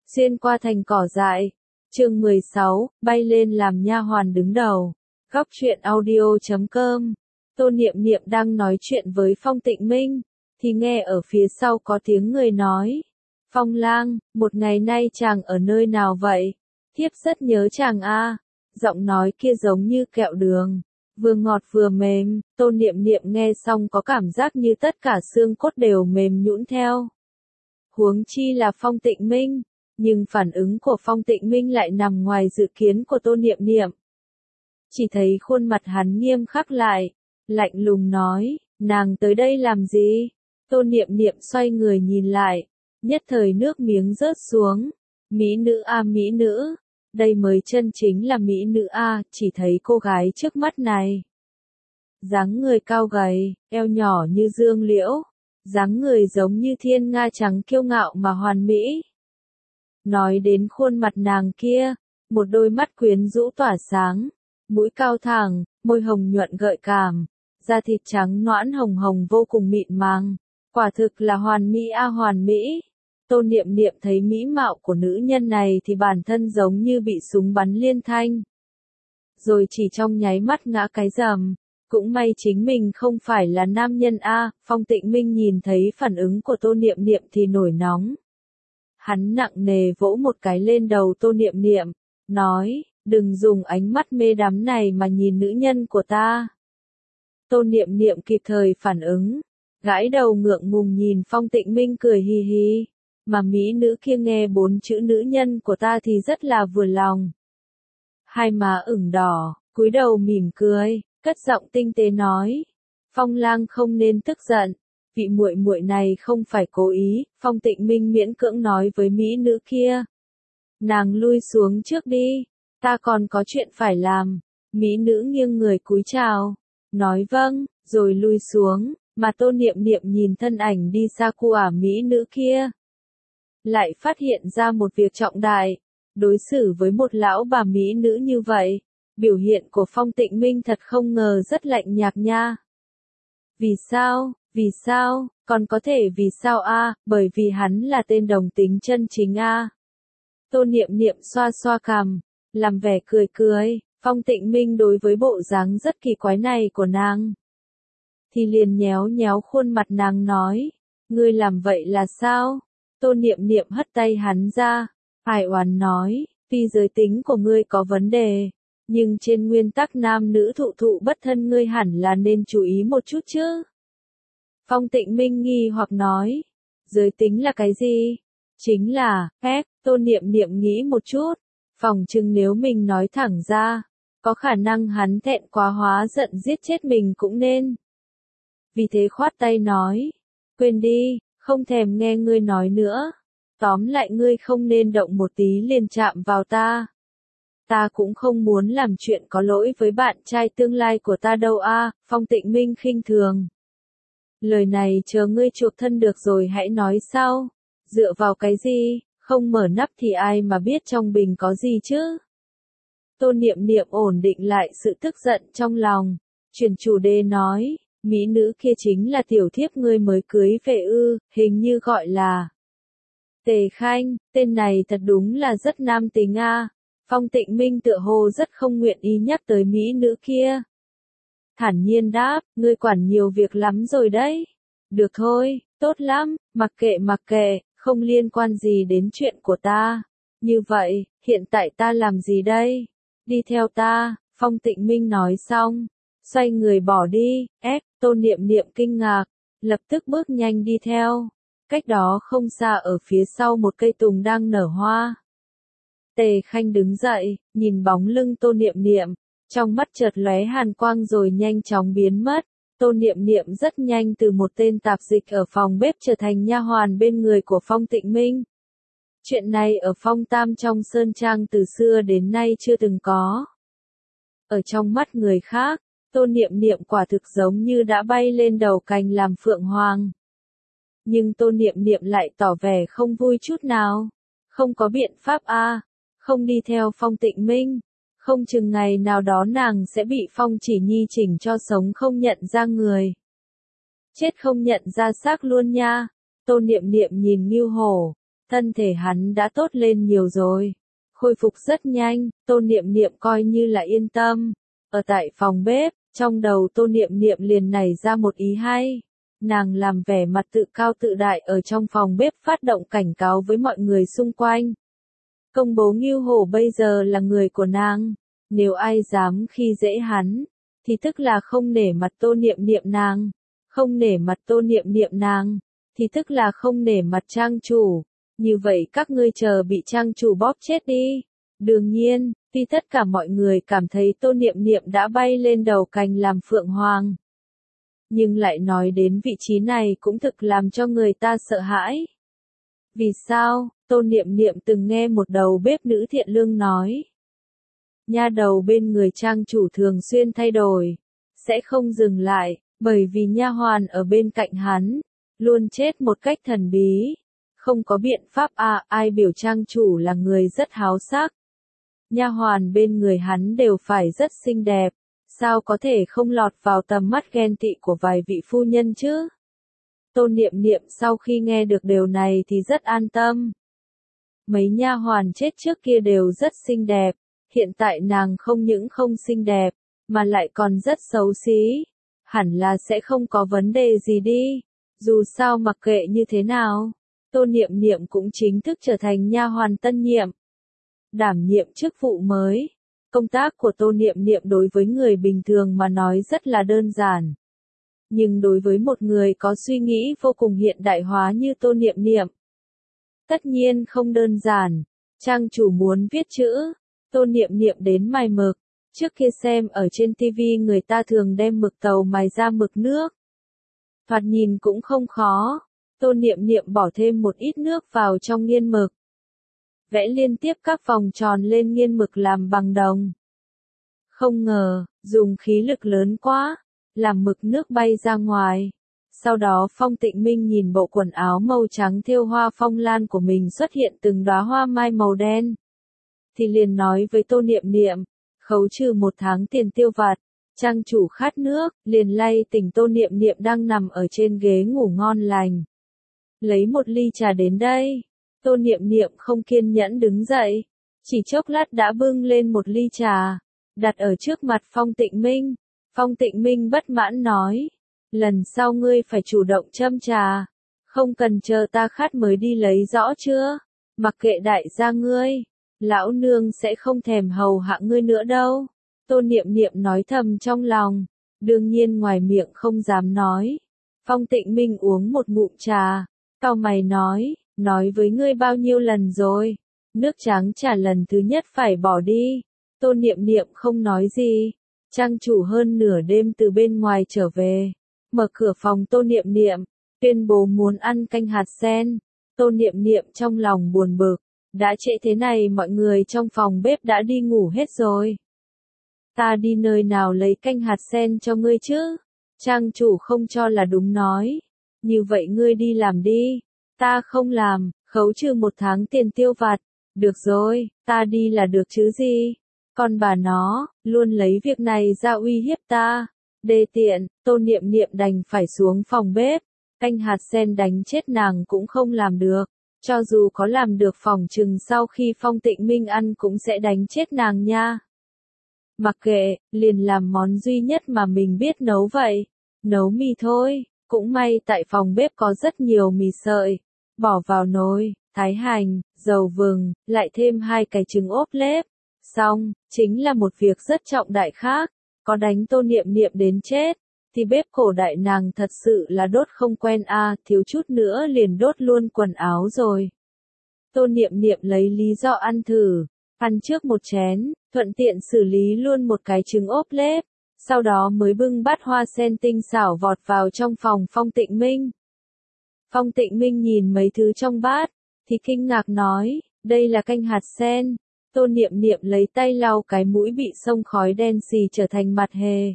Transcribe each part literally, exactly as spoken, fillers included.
Xuyên qua thành cỏ dại. Chương mười sáu, bay lên làm nha hoàn đứng đầu. Góc truyện audio chấm com. Tô Niệm Niệm đang nói chuyện với Phong Tịnh Minh, thì nghe ở phía sau có tiếng người nói. Phong lang, một ngày nay chàng ở nơi nào vậy? Thiếp rất nhớ chàng a. Giọng nói kia giống như kẹo đường, vừa ngọt vừa mềm. Tô Niệm Niệm nghe xong có cảm giác như tất cả xương cốt đều mềm nhũn theo. Huống chi là Phong Tịnh Minh, nhưng phản ứng của Phong Tịnh Minh lại nằm ngoài dự kiến của Tô Niệm Niệm. Chỉ thấy khuôn mặt hắn nghiêm khắc lại, lạnh lùng nói, nàng tới đây làm gì? Tô Niệm Niệm xoay người nhìn lại, nhất thời nước miếng rớt xuống. Mỹ nữ a mỹ nữ, đây mới chân chính là mỹ nữ a. Chỉ thấy cô gái trước mắt này, dáng người cao gầy, eo nhỏ như dương liễu, dáng người giống như thiên nga trắng kiêu ngạo mà hoàn mỹ. Nói đến khuôn mặt nàng kia, một đôi mắt quyến rũ tỏa sáng, mũi cao thẳng, môi hồng nhuận gợi cảm, da thịt trắng nõn hồng hồng vô cùng mịn màng, quả thực là hoàn mỹ a hoàn mỹ. Tô Niệm Niệm thấy mỹ mạo của nữ nhân này thì bản thân giống như bị súng bắn liên thanh, rồi chỉ trong nháy mắt ngã cái rầm. Cũng may chính mình không phải là nam nhân a. Phong Tịnh Minh nhìn thấy phản ứng của Tô Niệm Niệm thì nổi nóng. Hắn nặng nề vỗ một cái lên đầu Tô Niệm Niệm, nói, đừng dùng ánh mắt mê đắm này mà nhìn nữ nhân của ta. Tô Niệm Niệm kịp thời phản ứng, gãi đầu ngượng ngùng nhìn Phong Tịnh Minh cười hì hì, mà mỹ nữ kia nghe bốn chữ nữ nhân của ta thì rất là vừa lòng. Hai má ửng đỏ, cúi đầu mỉm cười, cất giọng tinh tế nói, Phong lang không nên tức giận. Vị muội muội này không phải cố ý. Phong Tịnh Minh miễn cưỡng nói với mỹ nữ kia. Nàng lui xuống trước đi, ta còn có chuyện phải làm. Mỹ nữ nghiêng người cúi chào, nói vâng, rồi lui xuống, mà Tô Niệm Niệm nhìn thân ảnh đi xa của mỹ nữ kia, lại phát hiện ra một việc trọng đại. Đối xử với một lão bà mỹ nữ như vậy, biểu hiện của Phong Tịnh Minh thật không ngờ rất lạnh nhạt nha. Vì sao? Vì sao? Còn có thể vì sao a? Bởi vì hắn là tên đồng tính chân chính a. Tô Niệm Niệm xoa xoa cằm, làm vẻ cười cười. Phong Tịnh Minh đối với bộ dáng rất kỳ quái này của nàng, thì liền nhéo nhéo khuôn mặt nàng nói, ngươi làm vậy là sao? Tô Niệm Niệm hất tay hắn ra, ai oán nói, tuy giới tính của ngươi có vấn đề, nhưng trên nguyên tắc nam nữ thụ thụ bất thân ngươi hẳn là nên chú ý một chút chứ. Phong Tịnh Minh nghi hoặc nói, giới tính là cái gì? Chính là, ép. Tô Niệm Niệm nghĩ một chút, phỏng chừng nếu mình nói thẳng ra, có khả năng hắn thẹn quá hóa giận giết chết mình cũng nên. Vì thế khoát tay nói, quên đi, không thèm nghe ngươi nói nữa. Tóm lại ngươi không nên động một tí liền chạm vào ta. Ta cũng không muốn làm chuyện có lỗi với bạn trai tương lai của ta đâu a. Phong Tịnh Minh khinh thường. Lời này chờ ngươi chuộc thân được rồi hãy nói sau. Dựa vào cái gì? Không mở nắp thì ai mà biết trong bình có gì chứ? Tô Niệm Niệm ổn định lại sự tức giận trong lòng, chuyển chủ đề nói, mỹ nữ kia chính là tiểu thiếp ngươi mới cưới về ư, hình như gọi là Tề Khanh. Tên này thật đúng là rất nam tính a. Phong Tịnh Minh tựa hồ rất không nguyện ý nhắc tới mỹ nữ kia. Thản nhiên đáp, ngươi quản nhiều việc lắm rồi đấy. Được thôi, tốt lắm, mặc kệ mặc kệ, không liên quan gì đến chuyện của ta. Như vậy, hiện tại ta làm gì đây? Đi theo ta. Phong Tịnh Minh nói xong, xoay người bỏ đi. Ép. Tô Niệm Niệm kinh ngạc, lập tức bước nhanh đi theo. Cách đó không xa ở phía sau một cây tùng đang nở hoa. Tề Khanh đứng dậy, nhìn bóng lưng Tô Niệm Niệm, trong mắt chợt lóe hàn quang rồi nhanh chóng biến mất. Tô Niệm Niệm rất nhanh từ một tên tạp dịch ở phòng bếp trở thành nha hoàn bên người của Phong Tịnh Minh. Chuyện này ở Phong Tam trong Sơn Trang từ xưa đến nay chưa từng có. Ở trong mắt người khác, Tô Niệm Niệm quả thực giống như đã bay lên đầu cành làm phượng hoàng. Nhưng Tô Niệm Niệm lại tỏ vẻ không vui chút nào. Không có biện pháp a, không đi theo Phong Tịnh Minh, không chừng ngày nào đó nàng sẽ bị Phong Chỉ Nhi chỉnh cho sống không nhận ra người. Chết không nhận ra xác luôn nha. Tô Niệm Niệm nhìn Ngưu Hổ, Thân thể hắn đã tốt lên nhiều rồi. Khôi phục rất nhanh, Tô Niệm Niệm coi như là yên tâm. Ở tại phòng bếp, trong đầu Tô Niệm Niệm liền nảy ra một ý hay. Nàng làm vẻ mặt tự cao tự đại ở trong phòng bếp phát động cảnh cáo với mọi người xung quanh. Công bố Ngưu Hổ bây giờ là người của nàng. Nếu ai dám khi dễ hắn, thì tức là không nể mặt Tô Niệm Niệm nàng. Không nể mặt Tô Niệm Niệm nàng, thì tức là không nể mặt trang chủ. Như vậy các ngươi chờ bị trang chủ bóp chết đi. Đương nhiên, vì tất cả mọi người cảm thấy Tô Niệm Niệm đã bay lên đầu cành làm phượng hoàng. Nhưng lại nói đến vị trí này cũng thực làm cho người ta sợ hãi. Vì sao? Tô Niệm Niệm từng nghe một đầu bếp nữ thiện lương nói. Nha đầu bên người trang chủ thường xuyên thay đổi, sẽ không dừng lại, bởi vì nha hoàn ở bên cạnh hắn, luôn chết một cách thần bí. Không có biện pháp à, ai biểu trang chủ là người rất háo sắc. Nha hoàn bên người hắn đều phải rất xinh đẹp, sao có thể không lọt vào tầm mắt ghen tị của vài vị phu nhân chứ? Tô Niệm Niệm sau khi nghe được điều này thì rất an tâm. Mấy nha hoàn chết trước kia đều rất xinh đẹp, hiện tại nàng không những không xinh đẹp, mà lại còn rất xấu xí. Hẳn là sẽ không có vấn đề gì đi, dù sao mặc kệ như thế nào. Tô Niệm Niệm cũng chính thức trở thành nha hoàn tân nhiệm. Đảm nhiệm chức vụ mới. Công tác của Tô Niệm Niệm đối với người bình thường mà nói rất là đơn giản. Nhưng đối với một người có suy nghĩ vô cùng hiện đại hóa như Tô Niệm Niệm, tất nhiên không đơn giản. Trang chủ muốn viết chữ, Tô Niệm Niệm đến mài mực. Trước kia xem ở trên ti vi người ta thường đem mực tàu mài ra mực nước. Thoạt nhìn cũng không khó. Tô Niệm Niệm bỏ thêm một ít nước vào trong nghiên mực. Vẽ liên tiếp các vòng tròn lên nghiên mực làm bằng đồng. Không ngờ, dùng khí lực lớn quá, làm mực nước bay ra ngoài. Sau đó Phong Tịnh Minh nhìn bộ quần áo màu trắng thêu hoa phong lan của mình xuất hiện từng đóa hoa mai màu đen. Thì liền nói với Tô Niệm Niệm, khấu trừ một tháng tiền tiêu vặt. Trang chủ khát nước, liền lay tỉnh Tô Niệm Niệm đang nằm ở trên ghế ngủ ngon lành. Lấy một ly trà đến đây. Tô Niệm Niệm không kiên nhẫn đứng dậy. Chỉ chốc lát đã bưng lên một ly trà, đặt ở trước mặt Phong Tịnh Minh. Phong Tịnh Minh bất mãn nói, lần sau ngươi phải chủ động châm trà, không cần chờ ta khát mới đi lấy rõ chưa? Mặc kệ đại gia ngươi, lão nương sẽ không thèm hầu hạ ngươi nữa đâu. Tô Niệm Niệm nói thầm trong lòng, đương nhiên ngoài miệng không dám nói. Phong Tịnh Minh uống một ngụm trà, cau mày nói, nói với ngươi bao nhiêu lần rồi, nước trắng trà lần thứ nhất phải bỏ đi. Tô Niệm Niệm không nói gì. Trang chủ hơn nửa đêm từ bên ngoài trở về, mở cửa phòng Tô Niệm Niệm, tuyên bố muốn ăn canh hạt sen. Tô Niệm Niệm trong lòng buồn bực, đã trễ thế này mọi người trong phòng bếp đã đi ngủ hết rồi. Ta đi nơi nào lấy canh hạt sen cho ngươi chứ? Trang chủ không cho là đúng nói, như vậy ngươi đi làm đi, ta không làm, khấu trừ một tháng tiền tiêu vặt. Được rồi, ta đi là được chứ gì? Con bà nó, luôn lấy việc này ra uy hiếp ta. Đê tiện, Tô Niệm Niệm đành phải xuống phòng bếp. Canh hạt sen đánh chết nàng cũng không làm được. Cho dù có làm được phòng chừng sau khi Phong Tịnh Minh ăn cũng sẽ đánh chết nàng nha. Mặc kệ, liền làm món duy nhất mà mình biết nấu vậy. Nấu mì thôi, cũng may tại phòng bếp có rất nhiều mì sợi. Bỏ vào nồi, thái hành, dầu vừng, lại thêm hai cái trứng ốp lết. Xong, chính là một việc rất trọng đại khác, có đánh Tô Niệm Niệm đến chết, thì bếp cổ đại nàng thật sự là đốt không quen a, à, thiếu chút nữa liền đốt luôn quần áo rồi. Tô Niệm Niệm lấy lý do ăn thử, ăn trước một chén, thuận tiện xử lý luôn một cái trứng ốp lết, sau đó mới bưng bát hoa sen tinh xảo vọt vào trong phòng Phong Tịnh Minh. Phong Tịnh Minh nhìn mấy thứ trong bát, thì kinh ngạc nói, đây là canh hạt sen. Tô Niệm Niệm lấy tay lau cái mũi bị xông khói đen xì trở thành mặt hề.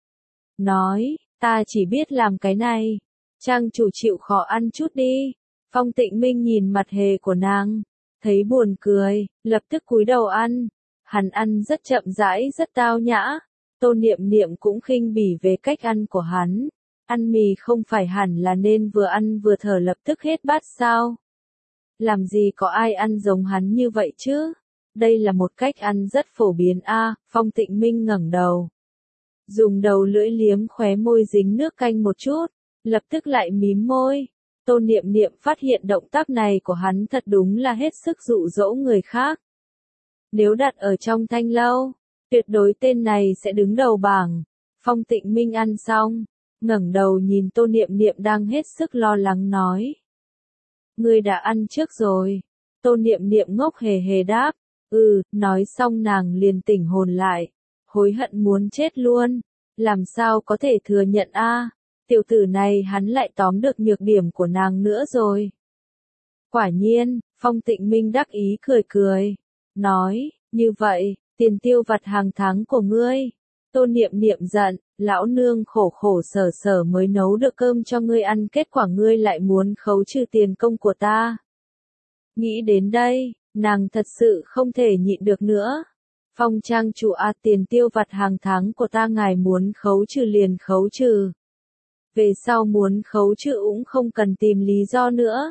Nói, ta chỉ biết làm cái này. Trang chủ chịu khó ăn chút đi. Phong Tịnh Minh nhìn mặt hề của nàng, thấy buồn cười, lập tức cúi đầu ăn. Hắn ăn rất chậm rãi rất tao nhã. Tô Niệm Niệm cũng khinh bỉ về cách ăn của hắn. Ăn mì không phải hẳn là nên vừa ăn vừa thở lập tức hết bát sao? làm gì có ai ăn giống hắn như vậy chứ? Đây là một cách ăn rất phổ biến a. Phong Tịnh Minh ngẩng đầu, dùng đầu lưỡi liếm khóe môi dính nước canh một chút, lập tức lại mím môi. Tô Niệm Niệm phát hiện động tác này của hắn thật đúng là hết sức dụ dỗ người khác. Nếu đặt ở trong thanh lâu, tuyệt đối tên này sẽ đứng đầu bảng. Phong Tịnh Minh ăn xong, ngẩng đầu nhìn Tô Niệm Niệm đang hết sức lo lắng nói. Ngươi đã ăn trước rồi. Tô Niệm Niệm ngốc hề hề đáp. Ừ, nói xong nàng liền tỉnh hồn lại. Hối hận muốn chết luôn. Làm sao có thể thừa nhận a? Tiểu tử này hắn lại tóm được nhược điểm của nàng nữa rồi. Quả nhiên, Phong Tịnh Minh đắc ý cười cười. Nói, như vậy, tiền tiêu vặt hàng tháng của ngươi. Tô Niệm Niệm giận, lão nương khổ khổ sở sở mới nấu được cơm cho ngươi ăn, kết quả ngươi lại muốn khấu trừ tiền công của ta. Nghĩ đến đây, nàng thật sự không thể nhịn được nữa. Phong trang chủ a, tiền tiêu vặt hàng tháng của ta ngài muốn khấu trừ liền khấu trừ. Về sau muốn khấu trừ cũng không cần tìm lý do nữa.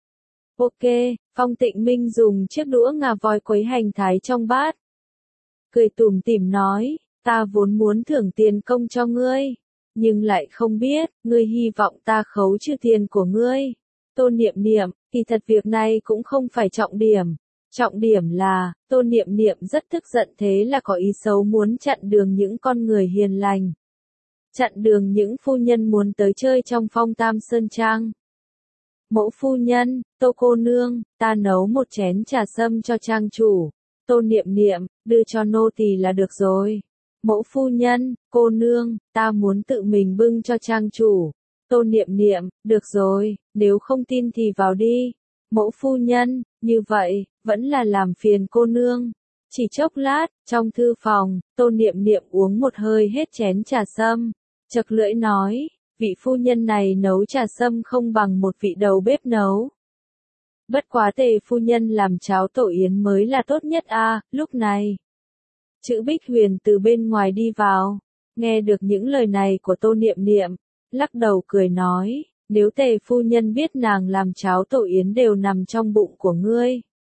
Ok, Phong Tịnh Minh dùng chiếc đũa ngà voi quấy hành thái trong bát. Cười tủm tỉm nói, ta vốn muốn thưởng tiền công cho ngươi, nhưng lại không biết, ngươi hy vọng ta khấu trừ tiền của ngươi. Tô Niệm Niệm, kỳ thật việc này cũng không phải trọng điểm. Trọng điểm là, Tô Niệm Niệm rất tức giận, thế là có ý xấu muốn chặn đường những con người hiền lành. Chặn đường những phu nhân muốn tới chơi trong Phong Tam Sơn Trang. Mẫu phu nhân, Tô cô nương, ta nấu một chén trà sâm cho trang chủ. Tô Niệm Niệm, đưa cho nô tỳ là được rồi. Mẫu phu nhân, cô nương, ta muốn tự mình bưng cho trang chủ. Tô Niệm Niệm, được rồi, nếu không tin thì vào đi. Mẫu phu nhân, như vậy, vẫn là làm phiền cô nương. Chỉ chốc lát, trong thư phòng, Tô Niệm Niệm uống một hơi hết chén trà sâm. Chật lưỡi nói, vị phu nhân này nấu trà sâm không bằng một vị đầu bếp nấu. Bất quá Tề phu nhân làm cháo tổ yến mới là tốt nhất a. Lúc này, Chữ Bích Huyền từ bên ngoài đi vào, nghe được những lời này của Tô Niệm Niệm, lắc đầu cười nói, nếu Tề phu nhân biết nàng làm cháo tổ yến đều nằm trong bụng của ngươi,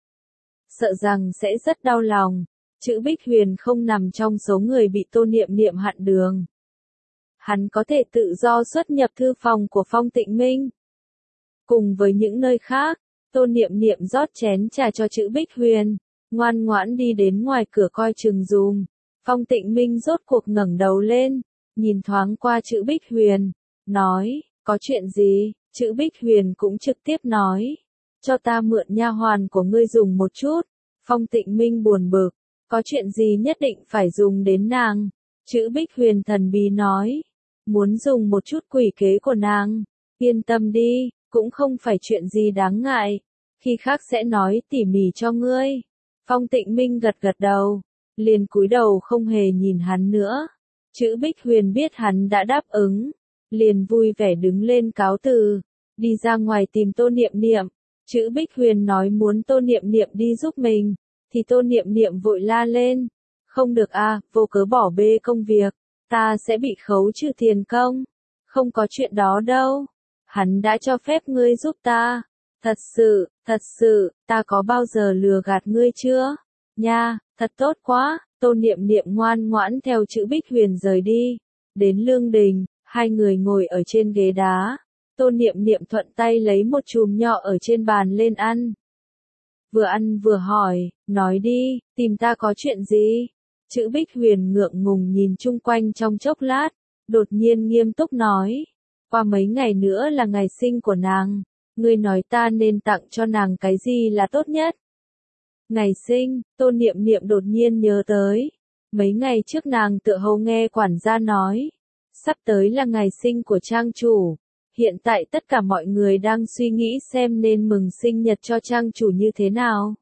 sợ rằng sẽ rất đau lòng. Chữ Bích Huyền không nằm trong số người bị Tô Niệm Niệm hạn đường. Hắn có thể tự do xuất nhập thư phòng của Phong Tịnh Minh. Cùng với những nơi khác, Tô Niệm Niệm rót chén trà cho Chữ Bích Huyền, ngoan ngoãn đi đến ngoài cửa coi chừng dùm. Phong Tịnh Minh rốt cuộc ngẩng đầu lên, nhìn thoáng qua Chữ Bích Huyền, nói, có chuyện gì? Chữ Bích Huyền cũng trực tiếp nói, cho ta mượn nha hoàn của ngươi dùng một chút. Phong Tịnh Minh buồn bực, có chuyện gì nhất định phải dùng đến nàng? Chữ Bích Huyền thần bí nói, muốn dùng một chút quỷ kế của nàng. Yên tâm đi, cũng không phải chuyện gì đáng ngại, khi khác sẽ nói tỉ mỉ cho ngươi. Phong Tịnh Minh gật gật đầu, liền cúi đầu không hề nhìn hắn nữa. Chữ Bích Huyền biết hắn đã đáp ứng, liền vui vẻ đứng lên cáo từ, đi ra ngoài tìm Tô Niệm Niệm. Chữ Bích Huyền nói muốn Tô Niệm Niệm đi giúp mình, thì Tô Niệm Niệm vội la lên, không được a, vô cớ bỏ bê công việc, ta sẽ bị khấu trừ tiền công. Không có chuyện đó đâu, hắn đã cho phép ngươi giúp ta. Thật sự, thật sự, ta có bao giờ lừa gạt ngươi chưa? Nha, thật tốt quá. Tô Niệm Niệm ngoan ngoãn theo Chữ Bích Huyền rời đi. Đến lương đình, hai người ngồi ở trên ghế đá. Tô Niệm Niệm thuận tay lấy một chùm nho ở trên bàn lên ăn. Vừa ăn vừa hỏi, nói đi, tìm ta có chuyện gì? Chữ Bích Huyền ngượng ngùng nhìn chung quanh trong chốc lát, đột nhiên nghiêm túc nói, qua mấy ngày nữa là ngày sinh của nàng, ngươi nói ta nên tặng cho nàng cái gì là tốt nhất? Ngày sinh, Tô Niệm Niệm đột nhiên nhớ tới, mấy ngày trước nàng tựa hồ nghe quản gia nói, sắp tới là ngày sinh của trang chủ. Hiện tại tất cả mọi người đang suy nghĩ xem nên mừng sinh nhật cho trang chủ như thế nào.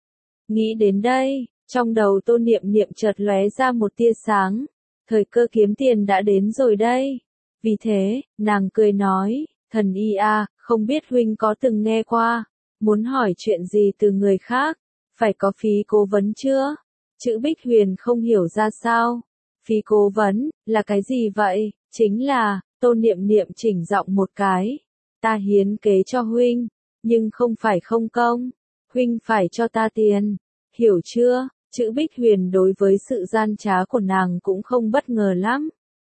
Nghĩ đến đây, trong đầu Tô Niệm Niệm chợt lóe ra một tia sáng, thời cơ kiếm tiền đã đến rồi đây. Vì thế, nàng cười nói, thần y a, không biết huynh có từng nghe qua, muốn hỏi chuyện gì từ người khác, phải có phí cố vấn chưa? Chữ Bích Huyền không hiểu ra sao. Phí cố vấn, là cái gì vậy? Chính là, Tô Niệm Niệm chỉnh giọng một cái, ta hiến kế cho huynh, nhưng không phải không công. Huynh phải cho ta tiền, hiểu chưa? Chữ Bích Huyền đối với sự gian trá của nàng cũng không bất ngờ lắm.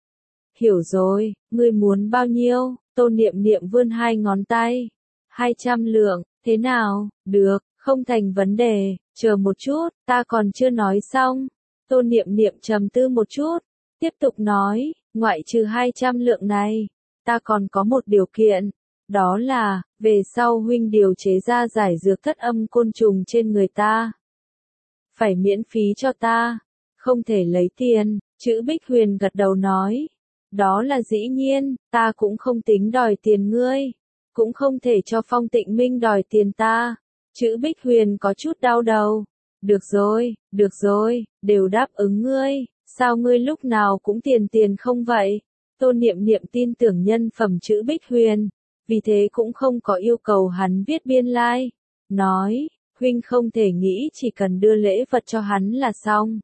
Hiểu rồi, ngươi muốn bao nhiêu? Tô Niệm Niệm vươn hai ngón tay. Hai trăm lượng, thế nào? Được, không thành vấn đề, chờ một chút, ta còn chưa nói xong. Tô Niệm Niệm trầm tư một chút, tiếp tục nói, ngoại trừ hai trăm lượng này, ta còn có một điều kiện, đó là, về sau huynh điều chế ra giải dược thất âm côn trùng trên người ta. Phải miễn phí cho ta, không thể lấy tiền, chữ Bích Huyền gật đầu nói. Đó là dĩ nhiên, ta cũng không tính đòi tiền ngươi, cũng không thể cho Phong Tịnh Minh đòi tiền ta. Chữ Bích Huyền có chút đau đầu. Được rồi, được rồi, đều đáp ứng ngươi, sao ngươi lúc nào cũng tiền tiền không vậy? Tô Niệm Niệm tin tưởng nhân phẩm chữ Bích Huyền, vì thế cũng không có yêu cầu hắn viết biên lai. Like. Nói, huynh không thể nghĩ chỉ cần đưa lễ vật cho hắn là xong.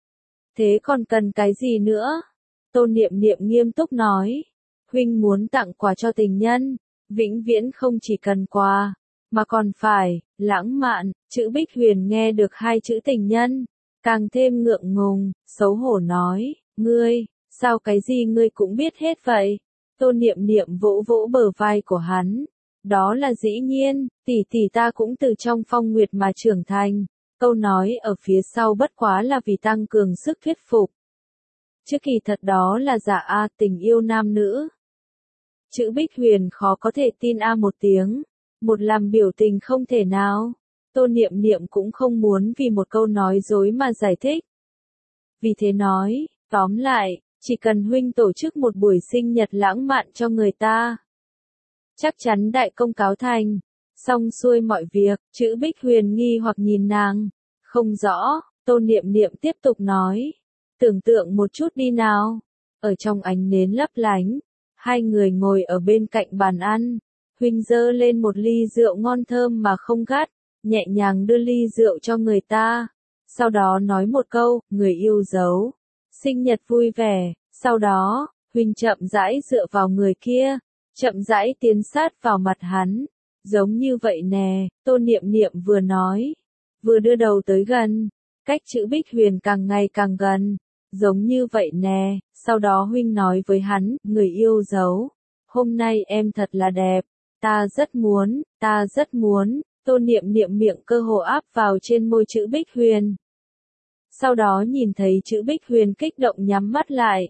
Thế còn cần cái gì nữa? Tô Niệm Niệm nghiêm túc nói, huynh muốn tặng quà cho tình nhân, vĩnh viễn không chỉ cần quà, mà còn phải, lãng mạn. Chữ Bích Huyền nghe được hai chữ tình nhân, càng thêm ngượng ngùng, xấu hổ nói, ngươi, sao cái gì ngươi cũng biết hết vậy? Tô Niệm Niệm vỗ vỗ bờ vai của hắn, đó là dĩ nhiên, tỷ tỷ ta cũng từ trong Phong Nguyệt mà trưởng thành, câu nói ở phía sau bất quá là vì tăng cường sức thuyết phục. Chứ kỳ thật đó là giả a tình yêu nam nữ. Chữ Bích Huyền khó có thể tin a một tiếng, một làm biểu tình không thể nào. Tô Niệm Niệm cũng không muốn vì một câu nói dối mà giải thích. Vì thế nói, tóm lại, chỉ cần huynh tổ chức một buổi sinh nhật lãng mạn cho người ta, chắc chắn đại công cáo thành. Xong xuôi mọi việc, chữ Bích Huyền nghi hoặc nhìn nàng, không rõ. Tô Niệm Niệm tiếp tục nói, tưởng tượng một chút đi nào, ở trong ánh nến lấp lánh, hai người ngồi ở bên cạnh bàn ăn, huynh giơ lên một ly rượu ngon thơm mà không gắt, nhẹ nhàng đưa ly rượu cho người ta, sau đó nói một câu, người yêu dấu, sinh nhật vui vẻ. Sau đó, huynh chậm rãi dựa vào người kia, chậm rãi tiến sát vào mặt hắn, giống như vậy nè. Tô Niệm Niệm vừa nói, vừa đưa đầu tới gần, cách chữ Bích Huyền càng ngày càng gần, giống như vậy nè. Sau đó huynh nói với hắn, người yêu dấu, hôm nay em thật là đẹp, ta rất muốn, ta rất muốn. Tô Niệm Niệm miệng cơ hồ áp vào trên môi chữ Bích Huyền. Sau đó nhìn thấy chữ Bích Huyền kích động nhắm mắt lại.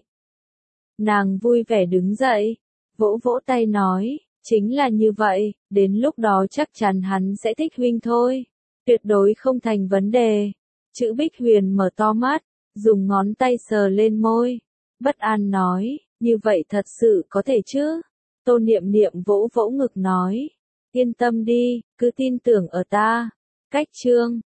Nàng vui vẻ đứng dậy, vỗ vỗ tay nói, chính là như vậy, đến lúc đó chắc chắn hắn sẽ thích huynh thôi, tuyệt đối không thành vấn đề. Chữ Bích Huyền mở to mắt, dùng ngón tay sờ lên môi, bất an nói, như vậy thật sự có thể chứ? Tô Niệm Niệm vỗ vỗ ngực nói, yên tâm đi, cứ tin tưởng ở ta. Cách chương